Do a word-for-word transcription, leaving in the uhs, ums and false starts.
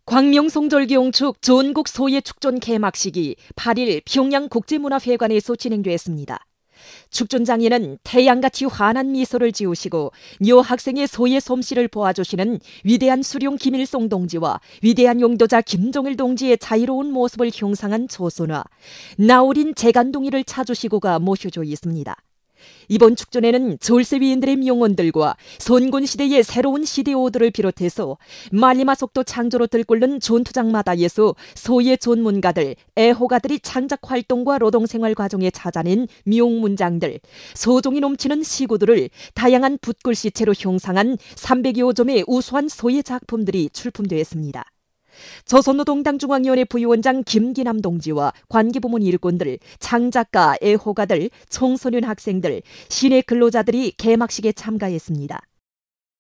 광명송절기용축 전국 소예 축전 개막식이 팔 일 평양 국제문화회관에서 진행됐습니다. 축전장에는 태양같이 환한 미소를 지으시고 여 학생의 소예 솜씨를 보아주시는 위대한 수룡 김일성 동지와 위대한 용도자 김정일 동지의 자유로운 모습을 형상한 조선화, 나우린 재간동이를 찾으시고가 모셔져 있습니다. 이번 축전에는 절세위인들의 명언들과 선군시대의 새로운 시대오들을 비롯해서 말리마속도 창조로 들끓는 전투장마다에서 소예 전문가들, 애호가들이 창작활동과 노동생활 과정에 찾아낸 명문장들, 서종이 넘치는 시구들을 다양한 붓글씨체로 형상한 삼백여 점의 우수한 소예 작품들이 출품되었습니다. 조선노동당 중앙위원회 부위원장 김기남 동지와 관계부문 일꾼들, 창작가, 애호가들, 청소년 학생들, 시내 근로자들이 개막식에 참가했습니다.